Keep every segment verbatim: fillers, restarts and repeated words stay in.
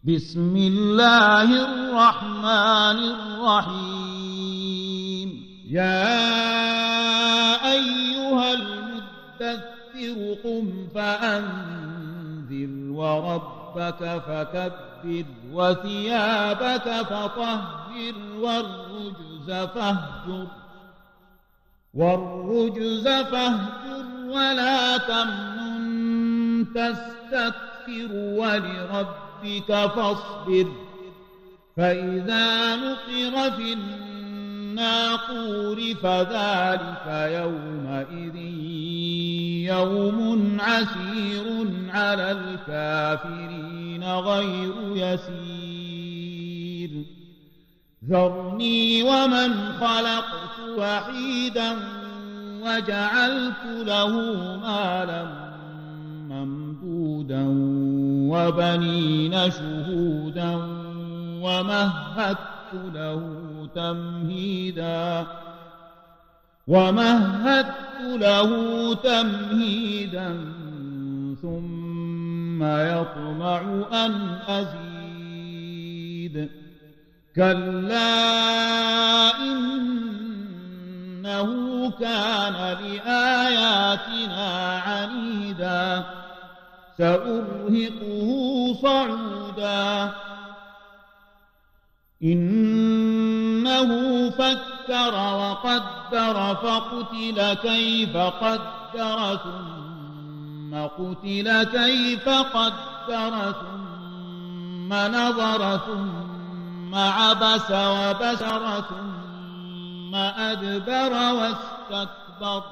بسم الله الرحمن الرحيم يا أيها المدثر قم فأنذر وربك فكبر وثيابك فطهر والرجز فاهجر والرجز فاهجر ولا تمنن تستكثر ولربك فاصبر فإذا نقر في الناقور فذلك يومئذ يوم عسير على الكافرين غير يسير ذرني ومن خلقت وحيدا وجعلت له مالا ممدودا وبنين شهودا ومهدت له تمهيدا ومهدت له تمهيدا ثم يطمع أن أزيد كلا إنه كان لآياتنا عنيدا سأرهقه صعودا إنه فكر وقدر فقتل كيف قدر ثم قتل كيف قدر ثم نظر ثم عبس وبشر ثم أدبر واستكبر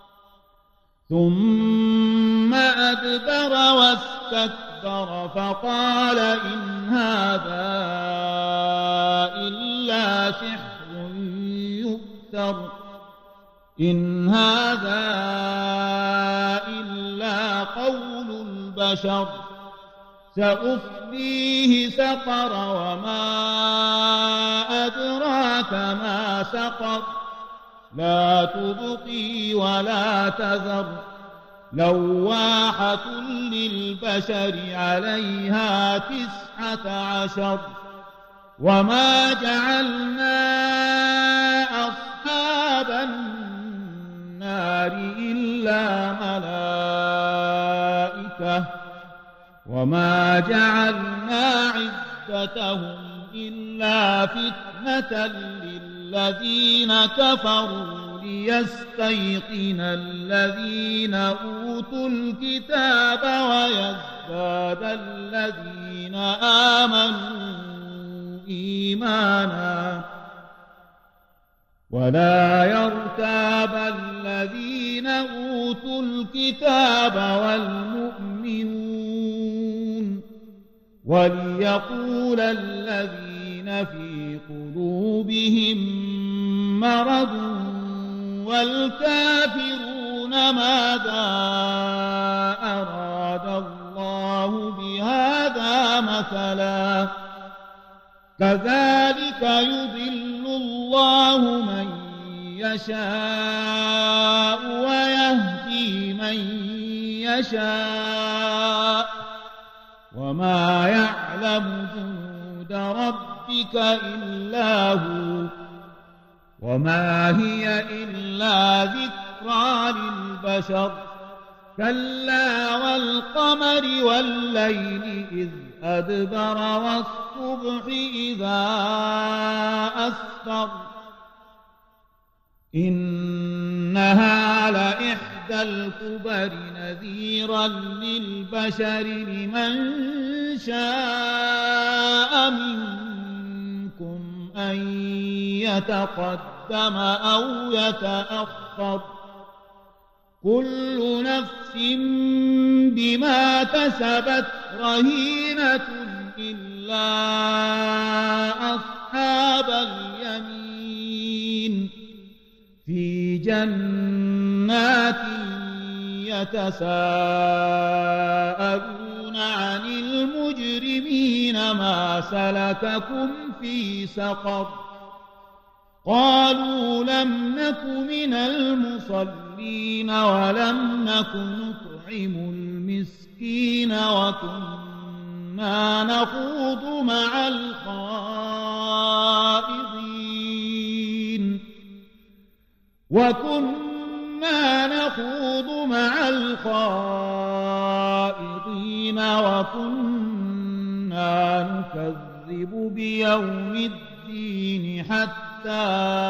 ثم أدبر واستكبر فقال إن هذا إلا سحر يؤثر إن هذا إلا قول البشر سأصليه سقر وما أدراك ما سقر لا تبقي ولا تذر لواحة للبشر عليها تسعة عشر وما جعلنا أصحاب النار إلا ملائكة وما جعلنا عدتهم إلا فتنة للذين كفروا ليستيقن الذين أوتوا الكتاب ويزداد الذين آمنوا إيمانا ولا يرتاب الذين أوتوا الكتاب والمؤمنون وليقول الذين في قلوبهم مرض والكافرون ماذا أراد الله بهذا مثلا كذلك يضل الله من يشاء ويهدي من يشاء وما يعلم جنود ربك إلا هو وما هي إلا ذكرى للبشر كلا والقمر والليل إذ أدبر والصبح إذا أسفر إنها لإحدى الكبر نذيرا للبشر لمن شاء منكم أن يتقدم أو يتأخر كل نفس بما كسبت رهينة إلا أصحاب اليمين في جنات يتساءلون عن المجرمين ما سلككم في سقر قالوا لم نك من المصلين ولم نك نطعم المسكين وكنا وكنا نخوض مع الخائضين وكنا نخوض مع الخائضين وكنا نكذب بيوم الدين حتى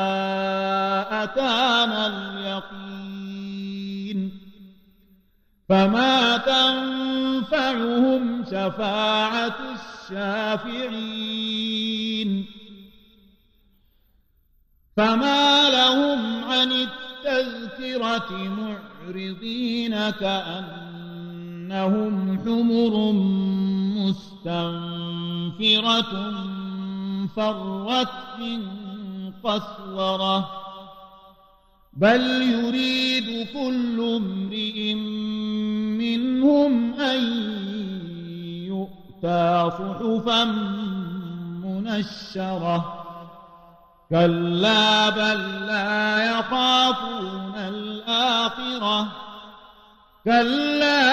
أتانا اليقين فما تنفعهم شفاعة الشافعين فما لهم عن التذكرة معرضين كأنهم حمر مستنفرة فرت من قسورة بل يريد كل امرئ منهم أن يؤتى صحفا منشرة كلا بل لا يخافون الآخرة كلا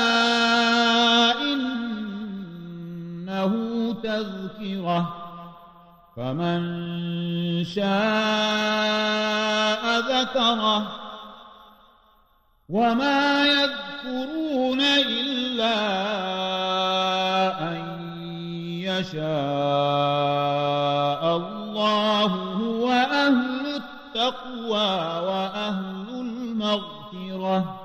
إنه تذكرة فمن شاء ذكره وما يذكرون إلا أن يشاء الله هو أهل التقوى وأهل المغفرة